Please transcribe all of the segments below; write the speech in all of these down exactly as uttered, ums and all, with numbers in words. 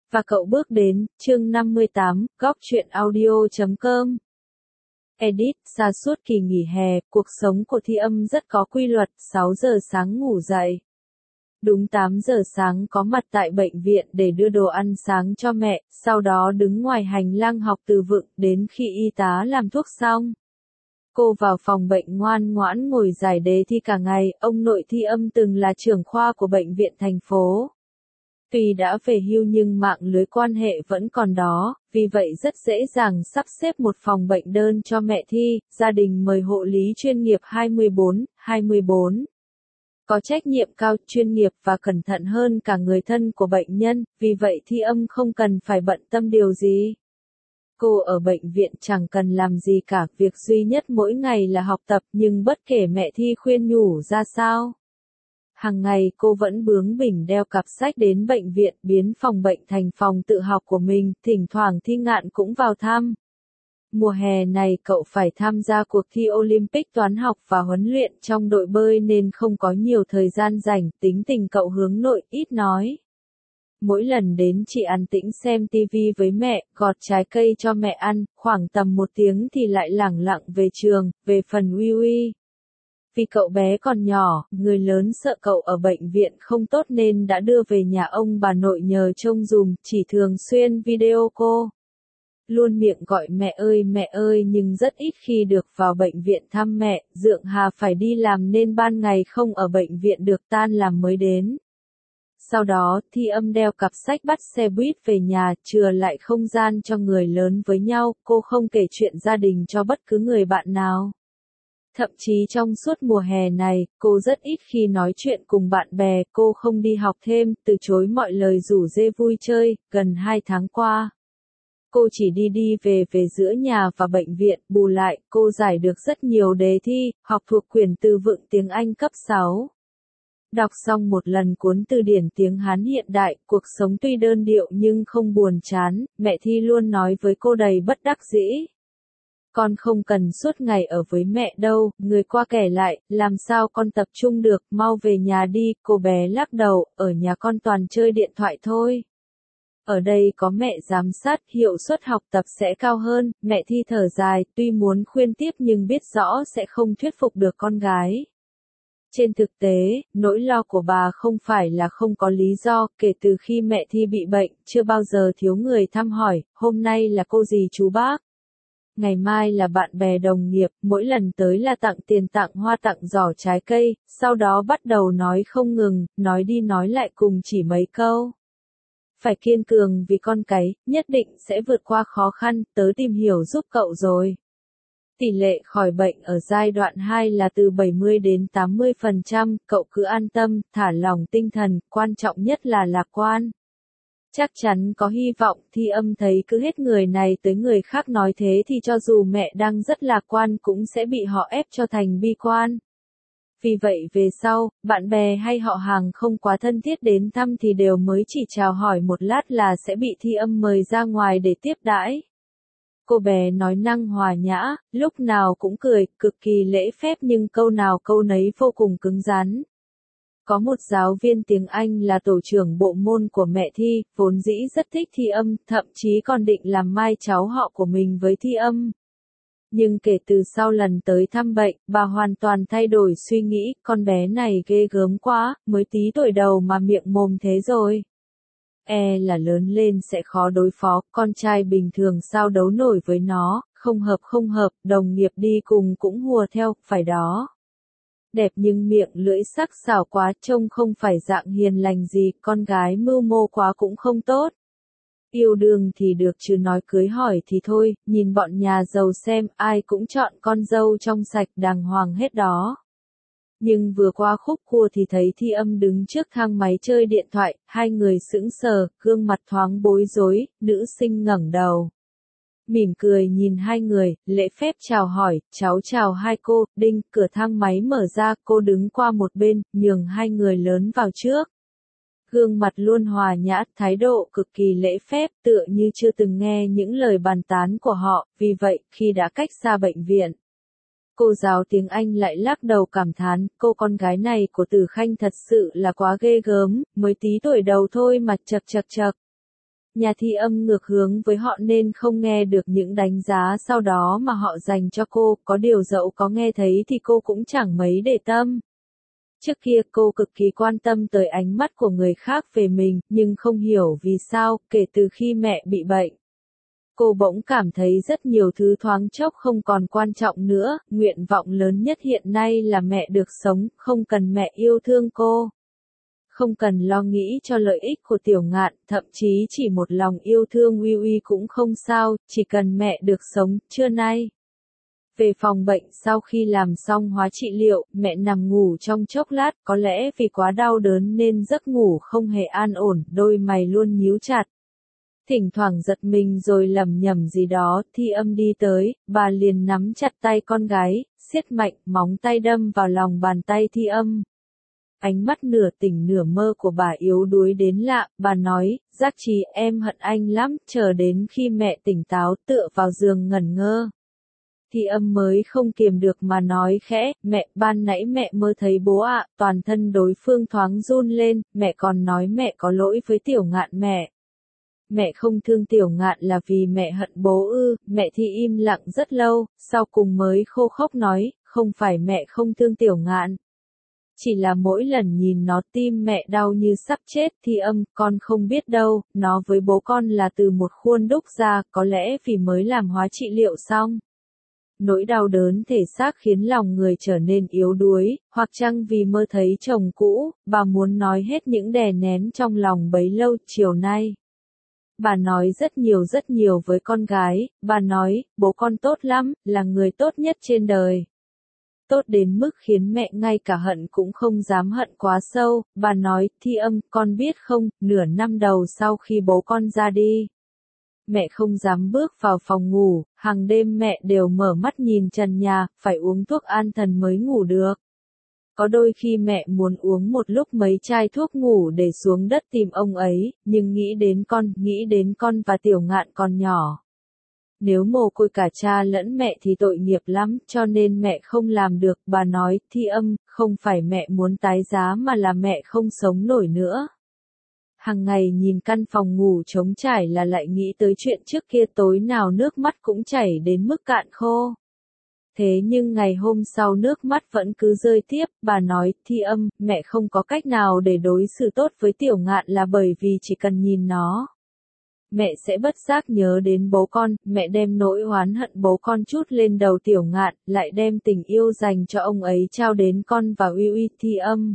Và cậu bước đến, chương năm mươi tám, góc truyện audio chấm com. Edit, xa suốt kỳ nghỉ hè, cuộc sống của Thi Âm rất có quy luật, sáu giờ sáng ngủ dậy. Đúng tám giờ sáng có mặt tại bệnh viện để đưa đồ ăn sáng cho mẹ, sau đó đứng ngoài hành lang học từ vựng đến khi y tá làm thuốc xong. Cô vào phòng bệnh ngoan ngoãn ngồi giải đề thi cả ngày, ông nội Thi Âm từng là trưởng khoa của bệnh viện thành phố. Tuy đã về hưu nhưng mạng lưới quan hệ vẫn còn đó, vì vậy rất dễ dàng sắp xếp một phòng bệnh đơn cho mẹ Thi, gia đình mời hộ lý chuyên nghiệp hai mươi bốn, hai mươi bốn. Có trách nhiệm cao, chuyên nghiệp và cẩn thận hơn cả người thân của bệnh nhân, vì vậy Thi Âm không cần phải bận tâm điều gì. Cô ở bệnh viện chẳng cần làm gì cả, việc duy nhất mỗi ngày là học tập, nhưng bất kể mẹ Thi khuyên nhủ ra sao. Hàng ngày cô vẫn bướng bỉnh đeo cặp sách đến bệnh viện, biến phòng bệnh thành phòng tự học của mình, thỉnh thoảng Thi Ngạn cũng vào thăm. Mùa hè này cậu phải tham gia cuộc thi Olympic toán học và huấn luyện trong đội bơi nên không có nhiều thời gian rảnh, tính tình cậu hướng nội, ít nói. Mỗi lần đến chỉ an tĩnh xem tivi với mẹ, gọt trái cây cho mẹ ăn, khoảng tầm một tiếng thì lại lẳng lặng về trường. Về phần Uy Uy, vì cậu bé còn nhỏ, người lớn sợ cậu ở bệnh viện không tốt nên đã đưa về nhà ông bà nội nhờ trông dùm, chỉ thường xuyên video cô. Luôn miệng gọi mẹ ơi mẹ ơi nhưng rất ít khi được vào bệnh viện thăm mẹ, Dượng Hà phải đi làm nên ban ngày không ở bệnh viện được, tan làm mới đến. Sau đó, Thi Âm đeo cặp sách bắt xe buýt về nhà, chừa lại không gian cho người lớn với nhau, cô không kể chuyện gia đình cho bất cứ người bạn nào. Thậm chí trong suốt mùa hè này, cô rất ít khi nói chuyện cùng bạn bè, cô không đi học thêm, từ chối mọi lời rủ rê vui chơi, gần hai tháng qua. Cô chỉ đi đi về về giữa nhà và bệnh viện, bù lại, cô giải được rất nhiều đề thi, học thuộc quyển từ vựng tiếng Anh cấp sáu. Đọc xong một lần cuốn từ điển tiếng Hán hiện đại, cuộc sống tuy đơn điệu nhưng không buồn chán, mẹ Thi luôn nói với cô đầy bất đắc dĩ. Con không cần suốt ngày ở với mẹ đâu, người qua kể lại, làm sao con tập trung được, mau về nhà đi, cô bé lắc đầu, ở nhà con toàn chơi điện thoại thôi. Ở đây có mẹ giám sát, hiệu suất học tập sẽ cao hơn, mẹ Thi thở dài, tuy muốn khuyên tiếp nhưng biết rõ sẽ không thuyết phục được con gái. Trên thực tế, nỗi lo của bà không phải là không có lý do, kể từ khi mẹ Thi bị bệnh, chưa bao giờ thiếu người thăm hỏi, hôm nay là cô dì chú bác. Ngày mai là bạn bè đồng nghiệp, mỗi lần tới là tặng tiền tặng hoa tặng giỏ trái cây, sau đó bắt đầu nói không ngừng, nói đi nói lại cùng chỉ mấy câu. Phải kiên cường vì con cái, nhất định sẽ vượt qua khó khăn, tớ tìm hiểu giúp cậu rồi. Tỷ lệ khỏi bệnh ở giai đoạn hai là từ bảy mươi đến tám mươi phần trăm, cậu cứ an tâm, thả lỏng tinh thần, quan trọng nhất là lạc quan. Chắc chắn có hy vọng, Thi Âm thấy cứ hết người này tới người khác nói thế thì cho dù mẹ đang rất lạc quan cũng sẽ bị họ ép cho thành bi quan. Vì vậy về sau, bạn bè hay họ hàng không quá thân thiết đến thăm thì đều mới chỉ chào hỏi một lát là sẽ bị Thi Âm mời ra ngoài để tiếp đãi. Cô bé nói năng hòa nhã, lúc nào cũng cười, cực kỳ lễ phép nhưng câu nào câu nấy vô cùng cứng rắn. Có một giáo viên tiếng Anh là tổ trưởng bộ môn của mẹ Thi, vốn dĩ rất thích Thi Âm, thậm chí còn định làm mai cháu họ của mình với Thi Âm. Nhưng kể từ sau lần tới thăm bệnh, bà hoàn toàn thay đổi suy nghĩ, con bé này ghê gớm quá, mới tí tuổi đầu mà miệng mồm thế rồi. E là lớn lên sẽ khó đối phó, con trai bình thường sao đấu nổi với nó, không hợp không hợp, đồng nghiệp đi cùng cũng hùa theo, phải đó. Đẹp nhưng miệng lưỡi sắc sảo quá, trông không phải dạng hiền lành gì, con gái mưu mô quá cũng không tốt. Yêu đương thì được chứ nói cưới hỏi thì thôi, nhìn bọn nhà giàu xem, ai cũng chọn con dâu trong sạch đàng hoàng hết đó. Nhưng vừa qua khúc cua thì thấy Thi Âm đứng trước thang máy chơi điện thoại, hai người sững sờ, gương mặt thoáng bối rối, nữ sinh ngẩng đầu. Mỉm cười nhìn hai người, lễ phép chào hỏi, cháu chào hai cô, đinh, cửa thang máy mở ra, cô đứng qua một bên, nhường hai người lớn vào trước. Gương mặt luôn hòa nhã, thái độ cực kỳ lễ phép, tựa như chưa từng nghe những lời bàn tán của họ, vì vậy, khi đã cách xa bệnh viện, cô giáo tiếng Anh lại lắc đầu cảm thán, cô con gái này của Từ Khanh thật sự là quá ghê gớm, mới tí tuổi đầu thôi mà chật chật chật. Nhà Thi Âm ngược hướng với họ nên không nghe được những đánh giá sau đó mà họ dành cho cô, có điều dẫu có nghe thấy thì cô cũng chẳng mấy để tâm. Trước kia cô cực kỳ quan tâm tới ánh mắt của người khác về mình, nhưng không hiểu vì sao, kể từ khi mẹ bị bệnh. Cô bỗng cảm thấy rất nhiều thứ thoáng chốc không còn quan trọng nữa, nguyện vọng lớn nhất hiện nay là mẹ được sống, không cần mẹ yêu thương cô. Không cần lo nghĩ cho lợi ích của Tiểu Ngạn, thậm chí chỉ một lòng yêu thương Uy Uy cũng không sao, chỉ cần mẹ được sống, trưa nay. Về phòng bệnh sau khi làm xong hóa trị liệu, mẹ nằm ngủ trong chốc lát, có lẽ vì quá đau đớn nên giấc ngủ không hề an ổn, đôi mày luôn nhíu chặt. Thỉnh thoảng giật mình rồi lẩm nhẩm gì đó, Thi Âm đi tới, bà liền nắm chặt tay con gái, siết mạnh, móng tay đâm vào lòng bàn tay Thi Âm. Ánh mắt nửa tỉnh nửa mơ của bà yếu đuối đến lạ, bà nói, Giác Trì em hận anh lắm, chờ đến khi mẹ tỉnh táo tựa vào giường ngẩn ngơ. Thi Âm mới không kiềm được mà nói khẽ, mẹ, ban nãy mẹ mơ thấy bố ạ, toàn thân đối phương thoáng run lên, mẹ còn nói mẹ có lỗi với Tiểu Ngạn mẹ. Mẹ không thương Tiểu Ngạn là vì mẹ hận bố ư, mẹ Thi im lặng rất lâu, sau cùng mới khô khốc nói, không phải mẹ không thương Tiểu Ngạn. Chỉ là mỗi lần nhìn nó tim mẹ đau như sắp chết. Thi Âm, con không biết đâu, nó với bố con là từ một khuôn đúc ra, có lẽ vì mới làm hóa trị liệu xong. Nỗi đau đớn thể xác khiến lòng người trở nên yếu đuối, hoặc chăng vì mơ thấy chồng cũ, bà muốn nói hết những đè nén trong lòng bấy lâu. Chiều nay, bà nói rất nhiều rất nhiều với con gái, bà nói, bố con tốt lắm, là người tốt nhất trên đời. Tốt đến mức khiến mẹ ngay cả hận cũng không dám hận quá sâu, bà nói, Thi Âm, con biết không, nửa năm đầu sau khi bố con ra đi. Mẹ không dám bước vào phòng ngủ, hàng đêm mẹ đều mở mắt nhìn trần nhà, phải uống thuốc an thần mới ngủ được. Có đôi khi mẹ muốn uống một lúc mấy chai thuốc ngủ để xuống đất tìm ông ấy, nhưng nghĩ đến con, nghĩ đến con và Tiểu Ngạn còn nhỏ. Nếu mồ côi cả cha lẫn mẹ thì tội nghiệp lắm, cho nên mẹ không làm được, bà nói, Thi Âm, không phải mẹ muốn tái giá mà là mẹ không sống nổi nữa. Hằng ngày nhìn căn phòng ngủ trống trải là lại nghĩ tới chuyện trước kia tối nào nước mắt cũng chảy đến mức cạn khô. Thế nhưng ngày hôm sau nước mắt vẫn cứ rơi tiếp, bà nói, Thi Âm, mẹ không có cách nào để đối xử tốt với Tiểu Ngạn là bởi vì chỉ cần nhìn nó. Mẹ sẽ bất giác nhớ đến bố con, mẹ đem nỗi oán hận bố con chút lên đầu Tiểu Ngạn, lại đem tình yêu dành cho ông ấy trao đến con và Uy Uy. Thi Âm.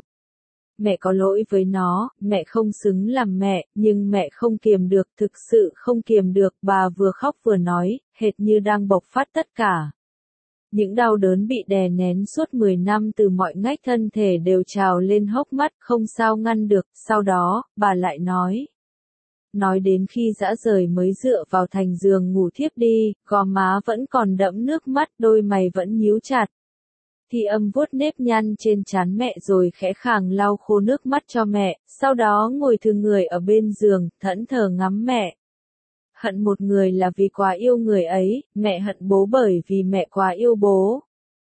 Mẹ có lỗi với nó, mẹ không xứng làm mẹ, nhưng mẹ không kiềm được, thực sự không kiềm được, bà vừa khóc vừa nói, hệt như đang bộc phát tất cả. Những đau đớn bị đè nén suốt mười năm từ mọi ngách thân thể đều trào lên hốc mắt, không sao ngăn được, sau đó, bà lại nói. Nói đến khi dã rời mới dựa vào thành giường ngủ thiếp đi, gò má vẫn còn đẫm nước mắt, đôi mày vẫn nhíu chặt. Thi Âm vuốt nếp nhăn trên trán mẹ rồi khẽ khàng lau khô nước mắt cho mẹ, sau đó ngồi thừ người ở bên giường, thẫn thờ ngắm mẹ. Hận một người là vì quá yêu người ấy, mẹ hận bố bởi vì mẹ quá yêu bố.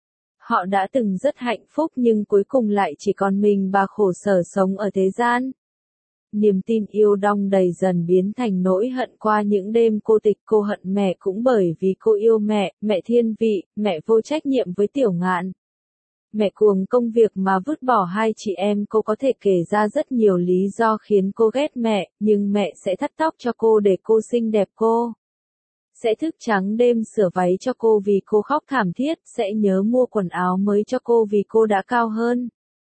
Họ đã từng rất hạnh phúc nhưng cuối cùng lại chỉ còn mình bà khổ sở sống ở thế gian. Niềm tin yêu đong đầy dần biến thành nỗi hận qua những đêm cô tịch. Cô hận mẹ cũng bởi vì cô yêu mẹ, mẹ thiên vị, mẹ vô trách nhiệm với Tiểu Ngạn. Mẹ cuồng công việc mà vứt bỏ hai chị em. Cô có thể kể ra rất nhiều lý do khiến cô ghét mẹ, nhưng mẹ sẽ thắt tóc cho cô để cô xinh đẹp cô. Sẽ thức trắng đêm sửa váy cho cô vì cô khóc thảm thiết, sẽ nhớ mua quần áo mới cho cô vì cô đã cao hơn.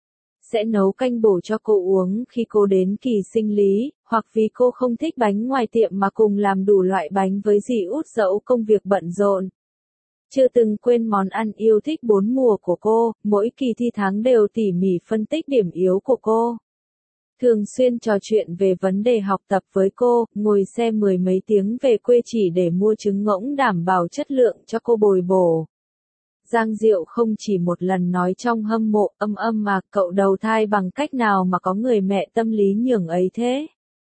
Sẽ nấu canh bổ cho cô uống khi cô đến kỳ sinh lý, hoặc vì cô không thích bánh ngoài tiệm mà cùng làm đủ loại bánh với dì út dẫu công việc bận rộn. Chưa từng quên món ăn yêu thích bốn mùa của cô, mỗi kỳ thi tháng đều tỉ mỉ phân tích điểm yếu của cô. Thường xuyên trò chuyện về vấn đề học tập với cô, ngồi xe mười mấy tiếng về quê chỉ để mua trứng ngỗng đảm bảo chất lượng cho cô bồi bổ. Giang Diệu không chỉ một lần nói trong hâm mộ, âm âm mà cậu đầu thai bằng cách nào mà có người mẹ tâm lý nhường ấy thế.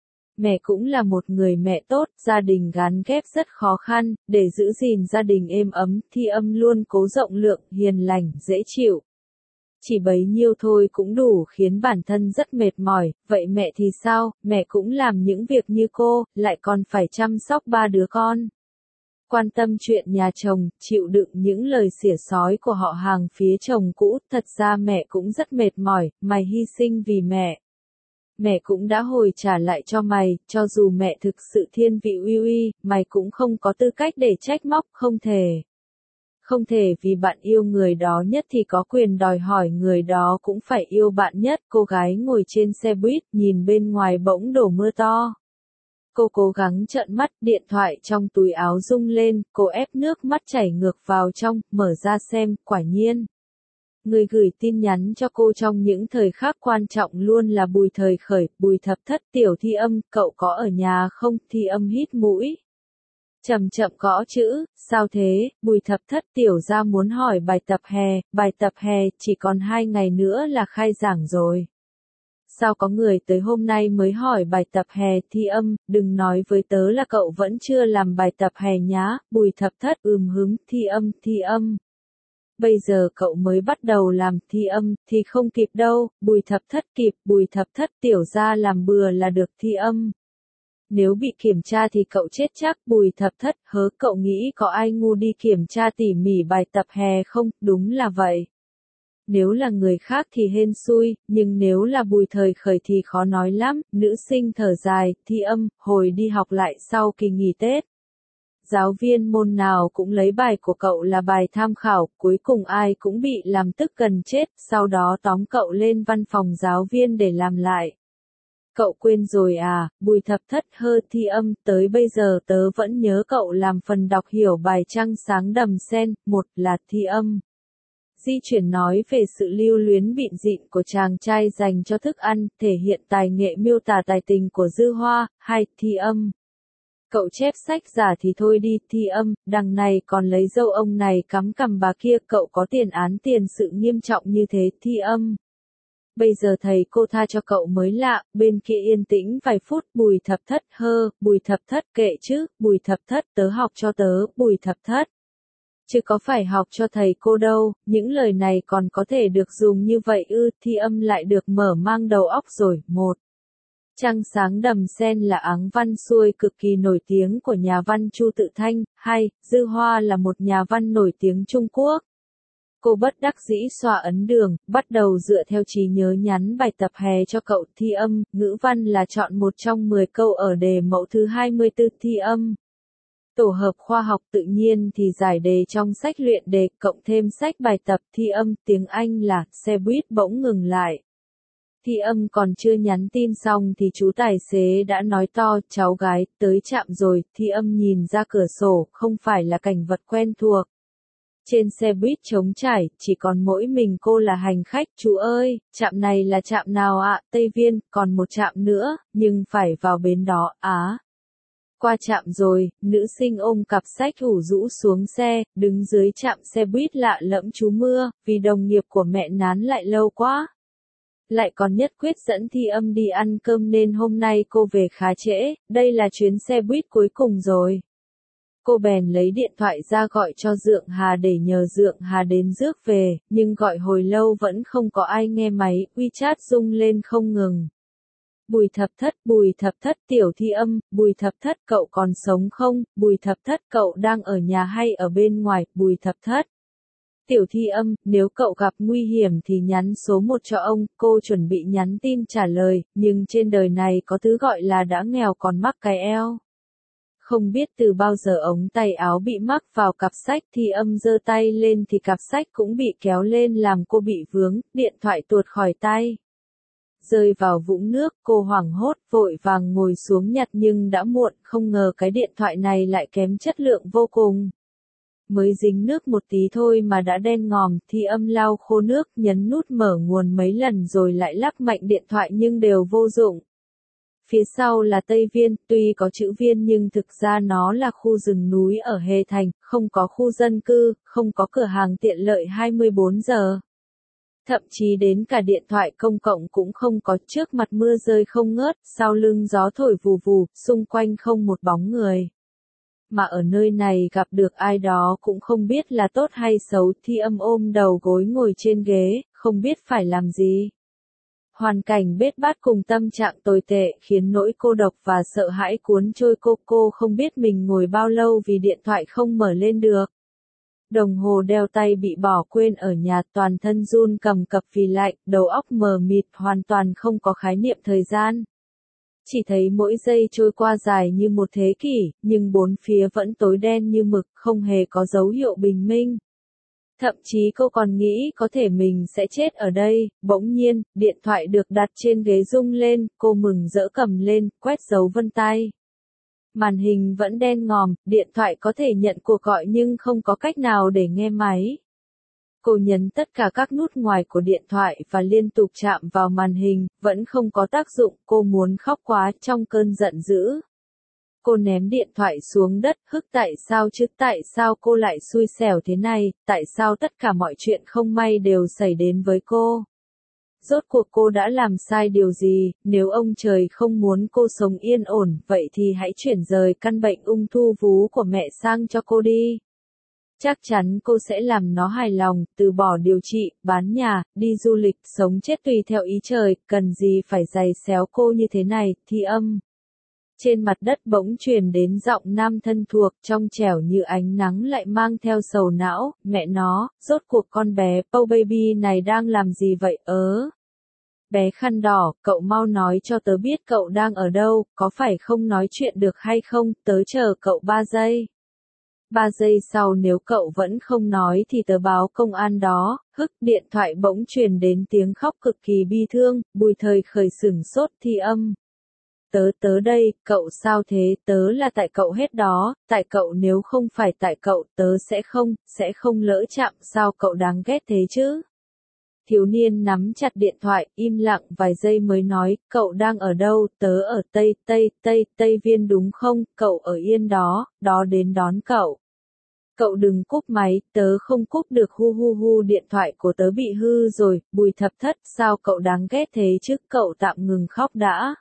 Mẹ cũng là một người mẹ tốt, gia đình gán ghép rất khó khăn, để giữ gìn gia đình êm ấm, Thi Âm luôn cố rộng lượng, hiền lành, dễ chịu. Chỉ bấy nhiêu thôi cũng đủ khiến bản thân rất mệt mỏi, vậy mẹ thì sao, mẹ cũng làm những việc như cô, lại còn phải chăm sóc ba đứa con. Quan tâm chuyện nhà chồng, chịu đựng những lời xỉa xói của họ hàng phía chồng cũ, thật ra mẹ cũng rất mệt mỏi, mày hy sinh vì mẹ. Mẹ cũng đã hồi trả lại cho mày, cho dù mẹ thực sự thiên vị uy uy, mày cũng không có tư cách để trách móc, không thể. Không thể vì bạn yêu người đó nhất thì có quyền đòi hỏi người đó cũng phải yêu bạn nhất. Cô gái ngồi trên xe buýt, nhìn bên ngoài bỗng đổ mưa to. Cô cố gắng trợn mắt, điện thoại trong túi áo rung lên, cô ép nước mắt chảy ngược vào trong, mở ra xem, quả nhiên. Người gửi tin nhắn cho cô trong những thời khắc quan trọng luôn là Bùi Thời Khởi. Bùi Thập Thất, Tiểu Thi Âm, cậu có ở nhà không? Thi Âm hít mũi. Chậm chậm gõ chữ, sao thế? Bùi Thập Thất, tiểu gia muốn hỏi bài tập hè, bài tập hè, chỉ còn hai ngày nữa là khai giảng rồi. Sao có người tới hôm nay mới hỏi bài tập hè? Thi Âm, đừng nói với tớ là cậu vẫn chưa làm bài tập hè nhá. Bùi Thập Thất, ừm hứng. Thi Âm, Thi Âm. Bây giờ cậu mới bắt đầu làm. Thi Âm, thì không kịp đâu. Bùi Thập Thất, kịp. Bùi Thập Thất, tiểu gia làm bừa là được. Thi Âm. Nếu bị kiểm tra thì cậu chết chắc. Bùi Thập Thất, hớ, cậu nghĩ có ai ngu đi kiểm tra tỉ mỉ bài tập hè không? Đúng là vậy. Nếu là người khác thì hên xui, nhưng nếu là Bùi Thời Khởi thì khó nói lắm. Nữ sinh thở dài. Thi Âm, hồi đi học lại sau kỳ nghỉ Tết. Giáo viên môn nào cũng lấy bài của cậu là bài tham khảo, cuối cùng ai cũng bị làm tức gần chết, sau đó tóm cậu lên văn phòng giáo viên để làm lại. Cậu quên rồi à? Bùi Thập Thất, hơ. Thi Âm, tới bây giờ tớ vẫn nhớ cậu làm phần đọc hiểu bài Trăng Sáng Đầm Sen. Một là Thi Âm. Di chuyển nói về sự lưu luyến bịn dịn của chàng trai dành cho thức ăn, thể hiện tài nghệ miêu tả tài tình của Dư Hoa. Hai. Thi Âm. Cậu chép sách giả thì thôi đi. Thi Âm, đằng này còn lấy dâu ông này cắm cằm bà kia, cậu có tiền án tiền sự nghiêm trọng như thế. Thi Âm. Bây giờ thầy cô tha cho cậu mới lạ. Bên kia yên tĩnh vài phút. Bùi Thập Thất, hơ. Bùi Thập Thất, kệ chứ. Bùi Thập Thất, tớ học cho tớ. Bùi Thập Thất. Chứ có phải học cho thầy cô đâu, những lời này còn có thể được dùng như vậy ư? Thi Âm lại được mở mang đầu óc rồi. Một. Trăng Sáng Đầm Sen là áng văn xuôi cực kỳ nổi tiếng của nhà văn Chu Tự Thanh. Hai. Dư Hoa là một nhà văn nổi tiếng Trung Quốc. Cô bất đắc dĩ xoa ấn đường, bắt đầu dựa theo trí nhớ nhắn bài tập hè cho cậu. Thi Âm, ngữ văn là chọn một trong mười câu ở đề mẫu thứ hai mươi tư. Thi Âm. Tổ hợp khoa học tự nhiên thì giải đề trong sách luyện đề, cộng thêm sách bài tập. Thi Âm, tiếng Anh là, xe buýt bỗng ngừng lại. Thi Âm còn chưa nhắn tin xong thì chú tài xế đã nói to, cháu gái, tới trạm rồi. Thi Âm nhìn ra cửa sổ, không phải là cảnh vật quen thuộc. Trên xe buýt trống trải, chỉ còn mỗi mình cô là hành khách. Chú ơi, trạm này là trạm nào ạ? Tây Viên, còn một trạm nữa, nhưng phải vào bến đó. Á. Qua trạm rồi, nữ sinh ôm cặp sách ủ rũ xuống xe, đứng dưới trạm xe buýt lạ lẫm trú mưa, vì đồng nghiệp của mẹ nán lại lâu quá. Lại còn nhất quyết dẫn Thi Âm đi ăn cơm nên hôm nay cô về khá trễ, đây là chuyến xe buýt cuối cùng rồi. Cô bèn lấy điện thoại ra gọi cho Dượng Hà để nhờ Dượng Hà đến rước về, nhưng gọi hồi lâu vẫn không có ai nghe máy, WeChat rung lên không ngừng. Bùi Thập Thất, Bùi Thập Thất, Tiểu Thi Âm, Bùi Thập Thất, cậu còn sống không? Bùi Thập Thất, cậu đang ở nhà hay ở bên ngoài? Bùi Thập Thất. Tiểu Thi Âm, nếu cậu gặp nguy hiểm thì nhắn số một cho ông. Cô chuẩn bị nhắn tin trả lời, nhưng trên đời này có thứ gọi là đã nghèo còn mắc cái eo. Không biết từ bao giờ ống tay áo bị mắc vào cặp sách. Thi Âm giơ tay lên thì cặp sách cũng bị kéo lên làm cô bị vướng, điện thoại tuột khỏi tay. Rơi vào vũng nước, cô hoảng hốt, vội vàng ngồi xuống nhặt nhưng đã muộn, không ngờ cái điện thoại này lại kém chất lượng vô cùng. Mới dính nước một tí thôi mà đã đen ngòm. Thi Âm lau khô nước, nhấn nút mở nguồn mấy lần rồi lại lắc mạnh điện thoại nhưng đều vô dụng. Phía sau là Tây Viên, tuy có chữ Viên nhưng thực ra nó là khu rừng núi ở Hề Thành, không có khu dân cư, không có cửa hàng tiện lợi hai mươi bốn giờ. Thậm chí đến cả điện thoại công cộng cũng không có. Trước mặt mưa rơi không ngớt, sau lưng gió thổi vù vù, xung quanh không một bóng người. Mà ở nơi này gặp được ai đó cũng không biết là tốt hay xấu. Thi Âm ôm đầu gối ngồi trên ghế, không biết phải làm gì. Hoàn cảnh bết bát cùng tâm trạng tồi tệ khiến nỗi cô độc và sợ hãi cuốn trôi cô. Cô không biết mình ngồi bao lâu vì điện thoại không mở lên được. Đồng hồ đeo tay bị bỏ quên ở nhà, toàn thân run cầm cập vì lạnh, đầu óc mờ mịt, hoàn toàn không có khái niệm thời gian. Chỉ thấy mỗi giây trôi qua dài như một thế kỷ, nhưng bốn phía vẫn tối đen như mực, không hề có dấu hiệu bình minh. Thậm chí cô còn nghĩ có thể mình sẽ chết ở đây. Bỗng nhiên, điện thoại được đặt trên ghế rung lên, cô mừng rỡ cầm lên, quét dấu vân tay. Màn hình vẫn đen ngòm, điện thoại có thể nhận cuộc gọi nhưng không có cách nào để nghe máy. Cô nhấn tất cả các nút ngoài của điện thoại và liên tục chạm vào màn hình, vẫn không có tác dụng. Cô muốn khóc quá trong cơn giận dữ. Cô ném điện thoại xuống đất, hức tại sao chứ, tại sao cô lại xui xẻo thế này, tại sao tất cả mọi chuyện không may đều xảy đến với cô. Rốt cuộc cô đã làm sai điều gì, nếu ông trời không muốn cô sống yên ổn, vậy thì hãy chuyển rời căn bệnh ung thư vú của mẹ sang cho cô đi. Chắc chắn cô sẽ làm nó hài lòng, từ bỏ điều trị, bán nhà, đi du lịch, sống chết tùy theo ý trời, cần gì phải giày xéo cô như thế này, Thi Âm. Trên mặt đất bỗng truyền đến giọng nam thân thuộc, trong trẻo như ánh nắng lại mang theo sầu não, mẹ nó, rốt cuộc con bé, Pau Baby này đang làm gì vậy, ớ? Bé khăn đỏ, cậu mau nói cho tớ biết cậu đang ở đâu, có phải không nói chuyện được hay không, tớ chờ cậu ba giây. Ba giây sau nếu cậu vẫn không nói thì tớ báo công an đó. Hức, điện thoại bỗng truyền đến tiếng khóc cực kỳ bi thương, Bùi Thời Khởi sửng sốt. Thi Âm. Tớ tớ đây, cậu sao thế, tớ là tại cậu hết đó, tại cậu, nếu không phải tại cậu, tớ sẽ không, sẽ không lỡ chạm, sao cậu đáng ghét thế chứ. Thiếu niên nắm chặt điện thoại, im lặng vài giây mới nói, cậu đang ở đâu, tớ ở Tây, Tây, Tây, Tây Viên đúng không, cậu ở Yên đó, đó đến đón cậu. Cậu đừng cúp máy, tớ không cúp được, hu hu hu, điện thoại của tớ bị hư rồi. Bùi Thập Thất, sao cậu đáng ghét thế chứ, cậu tạm ngừng khóc đã.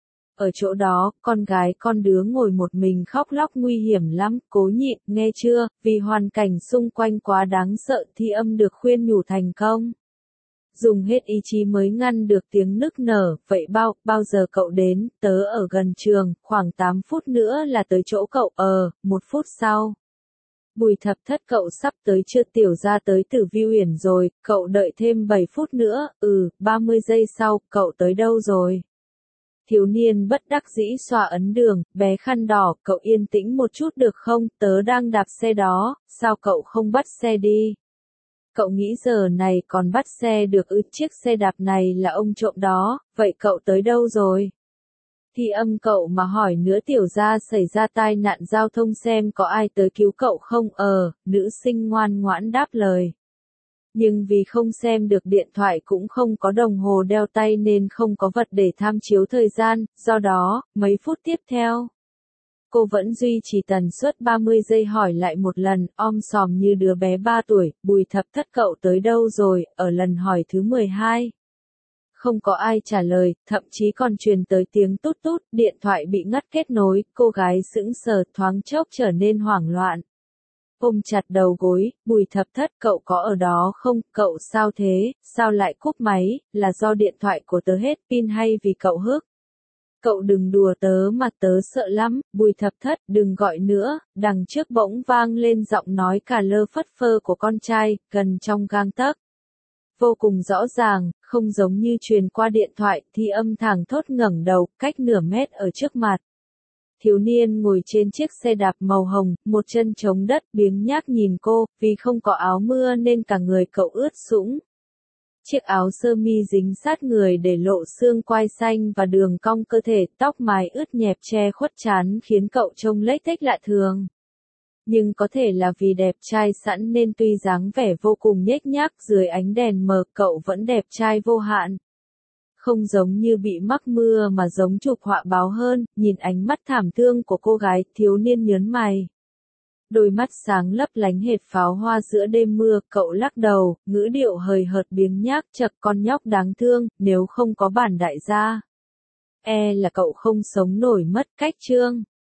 Ở chỗ đó, con gái con đứa ngồi một mình khóc lóc nguy hiểm lắm, cố nhịn, nghe chưa, vì hoàn cảnh xung quanh quá đáng sợ. Thi Âm được khuyên nhủ thành công. Dùng hết ý chí mới ngăn được tiếng nức nở, vậy bao, bao giờ cậu đến, tớ ở gần trường, khoảng tám phút nữa là tới chỗ cậu, ờ, một phút sau. Bùi Thập Thất, cậu sắp tới chưa, tiểu gia tới Tử Vi Uyển rồi, cậu đợi thêm bảy phút nữa, ừ, ba mươi giây sau, cậu tới đâu rồi? Thiếu niên bất đắc dĩ xoa ấn đường, bé khăn đỏ, cậu yên tĩnh một chút được không, tớ đang đạp xe đó, sao cậu không bắt xe đi? Cậu nghĩ giờ này còn bắt xe được ư, chiếc xe đạp này là ông trộm đó, vậy cậu tới đâu rồi? Thi Âm, cậu mà hỏi nữa, tiểu gia xảy ra tai nạn giao thông, xem có ai tới cứu cậu không, ờ, nữ sinh ngoan ngoãn đáp lời. Nhưng vì không xem được điện thoại cũng không có đồng hồ đeo tay nên không có vật để tham chiếu thời gian, do đó, mấy phút tiếp theo. Cô vẫn duy trì tần suất ba mươi giây hỏi lại một lần, om sòm như đứa bé ba tuổi, Bùi Thập Thất, cậu tới đâu rồi, ở lần hỏi thứ mười hai. Không có ai trả lời, thậm chí còn truyền tới tiếng tút tút, điện thoại bị ngắt kết nối, cô gái sững sờ, thoáng chốc trở nên hoảng loạn. Ôm chặt đầu gối, Bùi Thập Thất, cậu có ở đó không, cậu sao thế, sao lại cúp máy, là do điện thoại của tớ hết pin hay vì cậu hức? Cậu đừng đùa tớ mà, tớ sợ lắm. Bùi Thập Thất, đừng gọi nữa. Đằng trước bỗng vang lên giọng nói cà lơ phất phơ của con trai, gần trong gang tấc. Vô cùng rõ ràng, không giống như truyền qua điện thoại. Thi Âm thảng thốt ngẩng đầu, cách nửa mét ở trước mặt. Thiếu niên ngồi trên chiếc xe đạp màu hồng, một chân chống đất, biếng nhác nhìn cô, vì không có áo mưa nên cả người cậu ướt sũng. Chiếc áo sơ mi dính sát người để lộ xương quai xanh và đường cong cơ thể, tóc mái ướt nhẹp che khuất trán khiến cậu trông lếch thếch lạ thường. Nhưng có thể là vì đẹp trai sẵn nên tuy dáng vẻ vô cùng nhếch nhác, dưới ánh đèn mờ cậu vẫn đẹp trai vô hạn. Không giống như bị mắc mưa mà giống chụp họa báo hơn, nhìn ánh mắt thảm thương của cô gái, thiếu niên nhớn mày. Đôi mắt sáng lấp lánh hệt pháo hoa giữa đêm mưa, cậu lắc đầu, ngữ điệu hời hợt biếng nhác, chậc con nhóc đáng thương, nếu không có bản đại gia. E là cậu không sống nổi mất cách chương.